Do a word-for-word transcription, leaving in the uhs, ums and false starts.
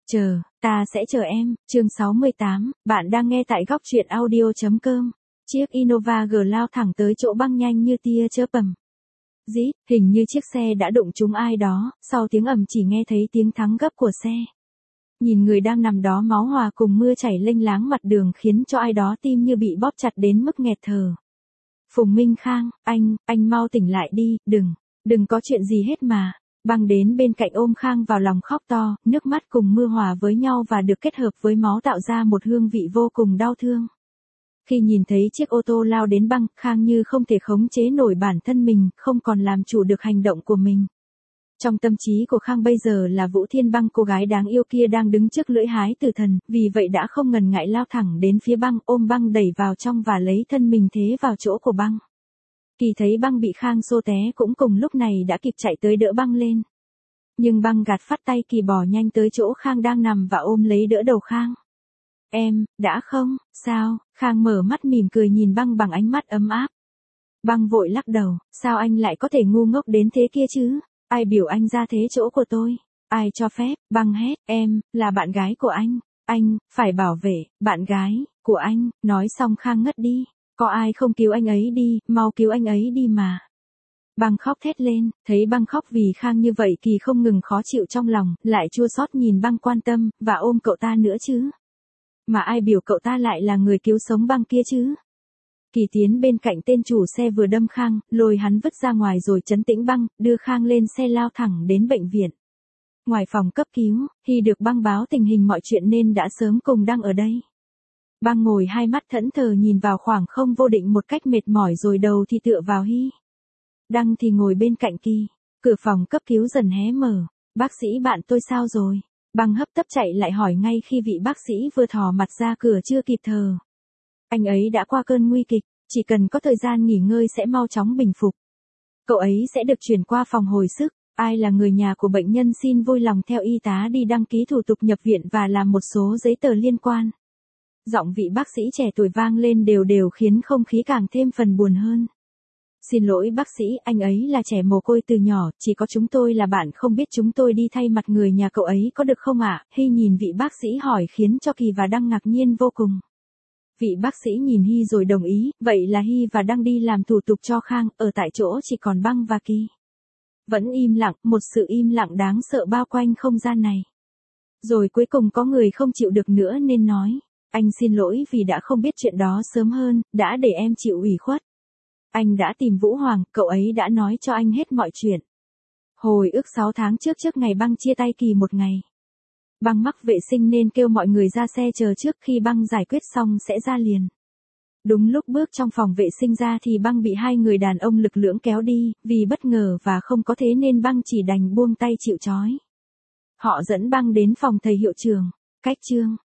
Chờ, ta sẽ chờ em, chương sáu mươi tám, bạn đang nghe tại góc truyện audio.com. Chiếc Innova G lao thẳng tới chỗ băng nhanh như tia chớp ầm. Dí, hình như chiếc xe đã đụng trúng ai đó, sau tiếng ầm chỉ nghe thấy tiếng thắng gấp của xe. Nhìn người đang nằm đó máu hòa cùng mưa chảy lênh láng mặt đường khiến cho ai đó tim như bị bóp chặt đến mức nghẹt thở. Phùng Minh Khang, anh, anh mau tỉnh lại đi, đừng, đừng có chuyện gì hết mà. Băng đến bên cạnh ôm Khang vào lòng khóc to, nước mắt cùng mưa hòa với nhau và được kết hợp với máu tạo ra một hương vị vô cùng đau thương. Khi nhìn thấy chiếc ô tô lao đến băng, Khang như không thể khống chế nổi bản thân mình, không còn làm chủ được hành động của mình. Trong tâm trí của Khang bây giờ là Vũ Thiên Băng, cô gái đáng yêu kia đang đứng trước lưỡi hái tử thần, vì vậy đã không ngần ngại lao thẳng đến phía băng, ôm băng đẩy vào trong và lấy thân mình thế vào chỗ của băng. Kỳ thấy băng bị Khang xô té cũng cùng lúc này đã kịp chạy tới đỡ băng lên. Nhưng băng gạt phát tay Kỳ bò nhanh tới chỗ Khang đang nằm và ôm lấy đỡ đầu Khang. Em, đã không, sao? Khang mở mắt mỉm cười nhìn băng bằng ánh mắt ấm áp. Băng vội lắc đầu, sao anh lại có thể ngu ngốc đến thế kia chứ? Ai biểu anh ra thế chỗ của tôi? Ai cho phép? Băng hét, em, là bạn gái của anh. Anh, phải bảo vệ, bạn gái, của anh. Nói xong Khang ngất đi. Có ai không cứu anh ấy đi, mau cứu anh ấy đi mà. Băng khóc thét lên, thấy băng khóc vì Khang như vậy Kỳ không ngừng khó chịu trong lòng, lại chua xót nhìn băng quan tâm, và ôm cậu ta nữa chứ. Mà ai biểu cậu ta lại là người cứu sống băng kia chứ. Kỳ tiến bên cạnh tên chủ xe vừa đâm Khang, lôi hắn vứt ra ngoài rồi trấn tĩnh băng, đưa Khang lên xe lao thẳng đến bệnh viện. Ngoài phòng cấp cứu, Hy được băng báo tình hình mọi chuyện nên đã sớm cùng Đăng ở đây. Băng ngồi hai mắt thẫn thờ nhìn vào khoảng không vô định một cách mệt mỏi rồi đầu thì tựa vào Hy. Đăng thì ngồi bên cạnh Kỳ. Cửa phòng cấp cứu dần hé mở. Bác sĩ bạn tôi sao rồi? Băng hấp tấp chạy lại hỏi ngay khi vị bác sĩ vừa thò mặt ra cửa chưa kịp thở. Anh ấy đã qua cơn nguy kịch, chỉ cần có thời gian nghỉ ngơi sẽ mau chóng bình phục. Cậu ấy sẽ được chuyển qua phòng hồi sức. Ai là người nhà của bệnh nhân xin vui lòng theo y tá đi đăng ký thủ tục nhập viện và làm một số giấy tờ liên quan. Giọng vị bác sĩ trẻ tuổi vang lên đều đều khiến không khí càng thêm phần buồn hơn. Xin lỗi bác sĩ, anh ấy là trẻ mồ côi từ nhỏ, chỉ có chúng tôi là bạn không biết chúng tôi đi thay mặt người nhà cậu ấy có được không ạ? Hy nhìn vị bác sĩ hỏi khiến cho Kỳ và Đăng ngạc nhiên vô cùng. Vị bác sĩ nhìn Hy rồi đồng ý, vậy là Hy và Đăng đi làm thủ tục cho Khang, ở tại chỗ chỉ còn băng và Kỳ. Vẫn im lặng, một sự im lặng đáng sợ bao quanh không gian này. Rồi cuối cùng có người không chịu được nữa nên nói. Anh xin lỗi vì đã không biết chuyện đó sớm hơn, đã để em chịu ủy khuất. Anh đã tìm Vũ Hoàng, cậu ấy đã nói cho anh hết mọi chuyện. Hồi ức sáu tháng trước trước ngày băng chia tay Kỳ một ngày. Băng mắc vệ sinh nên kêu mọi người ra xe chờ trước, khi băng giải quyết xong sẽ ra liền. Đúng lúc bước trong phòng vệ sinh ra thì băng bị hai người đàn ông lực lưỡng kéo đi, vì bất ngờ và không có thế nên băng chỉ đành buông tay chịu trói. Họ dẫn băng đến phòng thầy hiệu trưởng. Cách chương